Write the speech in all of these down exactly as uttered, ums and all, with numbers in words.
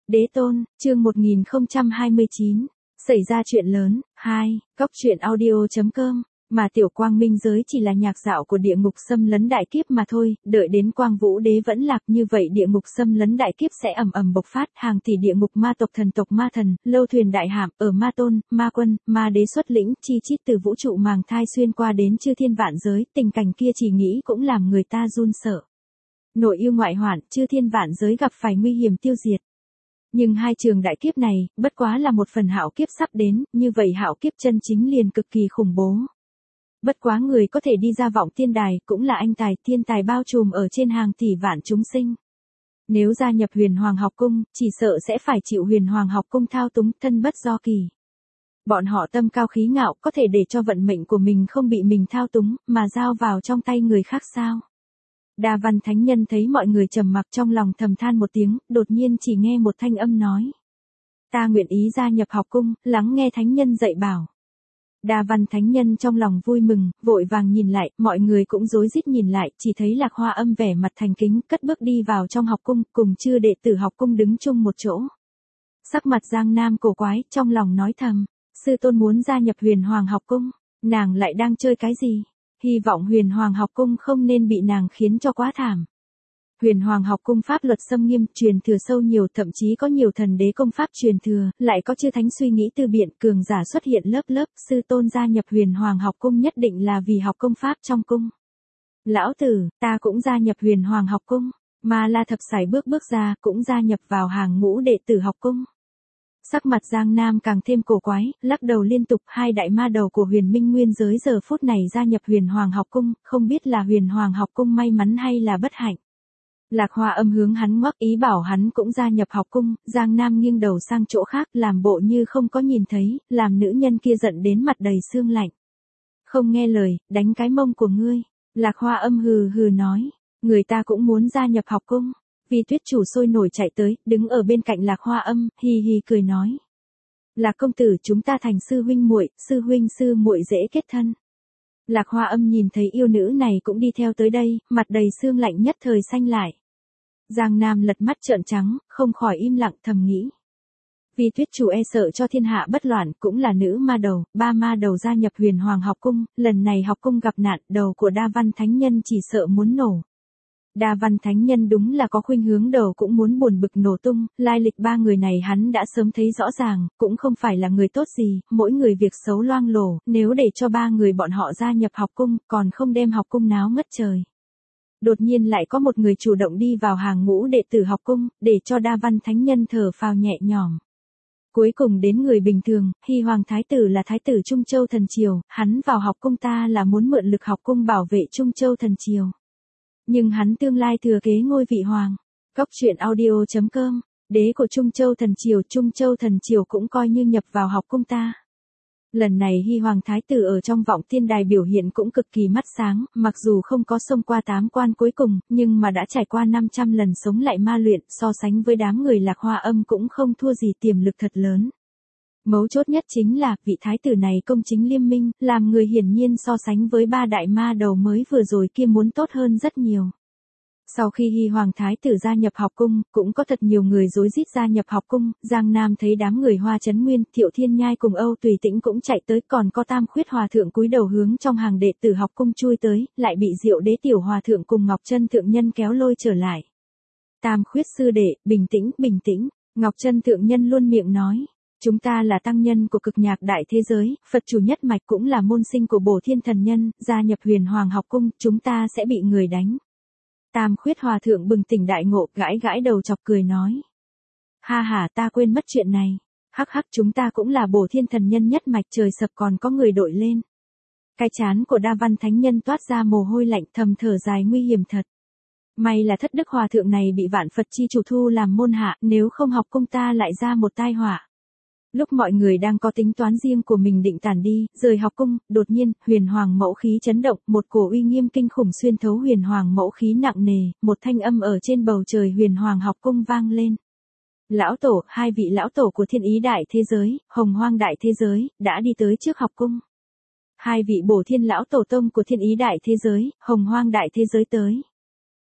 Đế tôn, chương một nghìn không trăm hai mươi chín. Xảy ra chuyện lớn. hai. Cóc truyện audio chấm com. Mà tiểu quang minh giới chỉ là nhạc dạo của địa ngục xâm lấn đại kiếp mà thôi, đợi đến quang vũ đế vẫn lạc như vậy địa ngục xâm lấn đại kiếp sẽ ầm ầm bộc phát, hàng tỷ địa ngục ma tộc thần tộc ma thần, lâu thuyền đại hạm, ở ma tôn, ma quân, ma đế xuất lĩnh, chi chít từ vũ trụ màng thai xuyên qua đến chư thiên vạn giới, tình cảnh kia chỉ nghĩ cũng làm người ta run sợ. Nội yêu ngoại hoạn, chư thiên vạn giới gặp phải nguy hiểm tiêu diệt. Nhưng hai trường đại kiếp này, bất quá là một phần hạo kiếp sắp đến, như vậy hạo kiếp chân chính liền cực kỳ khủng bố. Bất quá người có thể đi ra vọng tiên đài, cũng là anh tài, thiên tài bao trùm ở trên hàng tỷ vạn chúng sinh. Nếu gia nhập huyền hoàng học cung, chỉ sợ sẽ phải chịu huyền hoàng học cung thao túng, thân bất do kỳ. Bọn họ tâm cao khí ngạo, có thể để cho vận mệnh của mình không bị mình thao túng, mà giao vào trong tay người khác sao? Đa Văn Thánh Nhân thấy mọi người trầm mặc trong lòng thầm than một tiếng, đột nhiên chỉ nghe một thanh âm nói. Ta nguyện ý gia nhập học cung, lắng nghe Thánh Nhân dạy bảo. Đa Văn Thánh Nhân trong lòng vui mừng, vội vàng nhìn lại, mọi người cũng rối rít nhìn lại, chỉ thấy Lạc Hoa Âm vẻ mặt thành kính, cất bước đi vào trong học cung, cùng chư đệ tử học cung đứng chung một chỗ. Sắc mặt Giang Nam cổ quái, trong lòng nói thầm, sư tôn muốn gia nhập huyền hoàng học cung, nàng lại đang chơi cái gì? Hy vọng huyền hoàng học cung không nên bị nàng khiến cho quá thảm. Huyền hoàng học cung pháp luật xâm nghiêm, truyền thừa sâu nhiều, thậm chí có nhiều thần đế công pháp truyền thừa, lại có chư thánh suy nghĩ tư biện, cường giả xuất hiện lớp lớp, sư tôn gia nhập huyền hoàng học cung nhất định là vì học công pháp trong cung. Lão tử, ta cũng gia nhập huyền hoàng học cung, mà La Thập Sải bước bước ra, cũng gia nhập vào hàng ngũ đệ tử học cung. Sắc mặt Giang Nam càng thêm cổ quái, lắc đầu liên tục, hai đại ma đầu của huyền minh nguyên giới giờ phút này gia nhập huyền hoàng học cung, không biết là huyền hoàng học cung may mắn hay là bất hạnh. Lạc Hoa Âm hướng hắn ngoắc ý bảo hắn cũng gia nhập học cung, Giang Nam nghiêng đầu sang chỗ khác làm bộ như không có nhìn thấy, làm nữ nhân kia giận đến mặt đầy xương lạnh. Không nghe lời, đánh cái mông của ngươi. Lạc Hoa Âm hừ hừ nói, người ta cũng muốn gia nhập học cung. Vì Tuyết chủ sôi nổi chạy tới, đứng ở bên cạnh Lạc Hoa Âm, hì hì cười nói. Lạc công tử, chúng ta thành sư huynh muội, sư huynh sư muội dễ kết thân. Lạc Hoa Âm nhìn thấy yêu nữ này cũng đi theo tới đây, mặt đầy xương lạnh nhất thời xanh lại. Giang Nam lật mắt trợn trắng, không khỏi im lặng thầm nghĩ. Vì Tuyết chủ e sợ cho thiên hạ bất loạn, cũng là nữ ma đầu, ba ma đầu gia nhập huyền hoàng học cung, lần này học cung gặp nạn, đầu của Đa Văn Thánh Nhân chỉ sợ muốn nổ. Đa Văn Thánh Nhân đúng là có khuynh hướng đầu cũng muốn buồn bực nổ tung, lai lịch ba người này hắn đã sớm thấy rõ ràng, cũng không phải là người tốt gì, mỗi người việc xấu loang lổ, nếu để cho ba người bọn họ gia nhập học cung, còn không đem học cung náo ngất trời. Đột nhiên lại có một người chủ động đi vào hàng ngũ đệ tử học cung, để cho Đa Văn Thánh Nhân thở phào nhẹ nhõm. Cuối cùng đến người bình thường, Hy Hoàng Thái Tử là Thái Tử Trung Châu Thần Triều, hắn vào học cung ta là muốn mượn lực học cung bảo vệ Trung Châu Thần Triều. Nhưng hắn tương lai thừa kế ngôi vị hoàng. Cóc truyện audio chấm com. Đế của Trung Châu Thần Triều, Trung Châu Thần Triều cũng coi như nhập vào học cung ta. Lần này Hy Hoàng Thái Tử ở trong vọng tiên đài biểu hiện cũng cực kỳ mắt sáng, mặc dù không có xông qua tám quan cuối cùng, nhưng mà đã trải qua năm trăm lần sống lại ma luyện, so sánh với đám người Lạc Hoa Âm cũng không thua gì, tiềm lực thật lớn. Mấu chốt nhất chính là, vị thái tử này công chính liêm minh, làm người hiển nhiên so sánh với ba đại ma đầu mới vừa rồi kia muốn tốt hơn rất nhiều. Sau khi Hy Hoàng Thái Tử gia nhập học cung, cũng có thật nhiều người rối rít gia nhập học cung, Giang Nam thấy đám người Hoa Chấn Nguyên, Thiệu Thiên Nhai cùng Âu Tùy Tĩnh cũng chạy tới, còn có Tam Khuyết Hòa Thượng cúi đầu hướng trong hàng đệ tử học cung chui tới, lại bị Diệu Đế Tiểu Hòa Thượng cùng Ngọc Chân Thượng Nhân kéo lôi trở lại. Tam Khuyết sư đệ, bình tĩnh, bình tĩnh, Ngọc Chân Thượng Nhân luôn miệng nói. Chúng ta là tăng nhân của cực nhạc đại thế giới, Phật chủ nhất mạch cũng là môn sinh của Bổ Thiên Thần Nhân, gia nhập huyền hoàng học cung, chúng ta sẽ bị người đánh. Tam Khuyết Hòa Thượng bừng tỉnh đại ngộ, gãi gãi đầu chọc cười nói. Ha ha, ta quên mất chuyện này. Hắc hắc, chúng ta cũng là Bổ Thiên Thần Nhân nhất mạch, trời sập còn có người đội lên. Cái chán của Đa Văn Thánh Nhân toát ra mồ hôi lạnh, thầm thở dài, nguy hiểm thật. May là Thất Đức Hòa Thượng này bị Vạn Phật chi chủ thu làm môn hạ, nếu không học cung ta lại ra một tai họa. Lúc mọi người đang có tính toán riêng của mình định tản đi, rời học cung, đột nhiên, huyền hoàng mẫu khí chấn động, một cổ uy nghiêm kinh khủng xuyên thấu huyền hoàng mẫu khí nặng nề, một thanh âm ở trên bầu trời huyền hoàng học cung vang lên. Lão tổ, hai vị lão tổ của Thiên Ý đại thế giới, Hồng Hoang đại thế giới, đã đi tới trước học cung. Hai vị Bổ Thiên lão tổ tông của Thiên Ý đại thế giới, Hồng Hoang đại thế giới tới.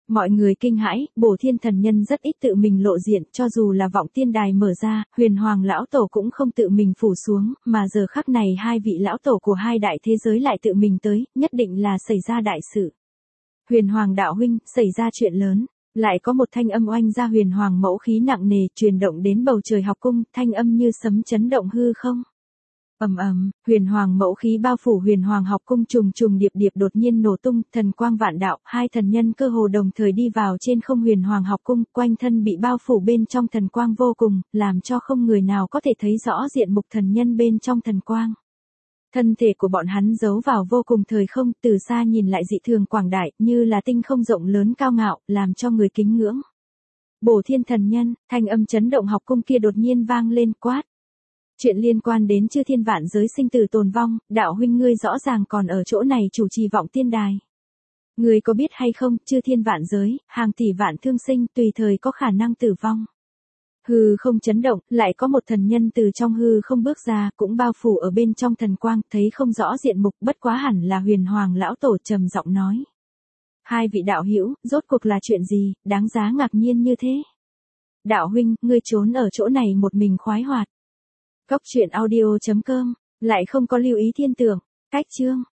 Mọi người kinh hãi, Bổ Thiên Thần Nhân rất ít tự mình lộ diện, cho dù là vọng tiên đài mở ra, Huyền Hoàng lão tổ cũng không tự mình phủ xuống, mà giờ khắc này hai vị lão tổ của hai đại thế giới lại tự mình tới, nhất định là xảy ra đại sự. Huyền Hoàng đạo huynh, xảy ra chuyện lớn. Lại có một thanh âm oanh ra Huyền Hoàng mẫu khí nặng nề, truyền động đến bầu trời học cung, thanh âm như sấm chấn động hư không. Ầm ầm, Huyền Hoàng mẫu khí bao phủ Huyền Hoàng học cung trùng trùng điệp điệp đột nhiên nổ tung, thần quang vạn đạo, hai thần nhân cơ hồ đồng thời đi vào trên không Huyền Hoàng học cung, quanh thân bị bao phủ bên trong thần quang vô cùng, làm cho không người nào có thể thấy rõ diện mục thần nhân bên trong thần quang. Thân thể của bọn hắn giấu vào vô cùng thời không, từ xa nhìn lại dị thường quảng đại, như là tinh không rộng lớn cao ngạo, làm cho người kính ngưỡng. Bổ Thiên Thần Nhân, thanh âm chấn động học cung kia đột nhiên vang lên quát. Chuyện liên quan đến chư thiên vạn giới sinh tử tồn vong, đạo huynh ngươi rõ ràng còn ở chỗ này chủ trì vọng tiên đài. Ngươi có biết hay không, chư thiên vạn giới, hàng tỷ vạn thương sinh tùy thời có khả năng tử vong. Hư không chấn động, lại có một thần nhân từ trong hư không bước ra, cũng bao phủ ở bên trong thần quang, thấy không rõ diện mục, bất quá hẳn là Huyền Hoàng lão tổ trầm giọng nói. Hai vị đạo hữu, rốt cuộc là chuyện gì, đáng giá ngạc nhiên như thế? Đạo huynh, ngươi trốn ở chỗ này một mình khoái hoạt. Góc truyện audio chấm com, lại không có lưu ý thiên tưởng, cách chương.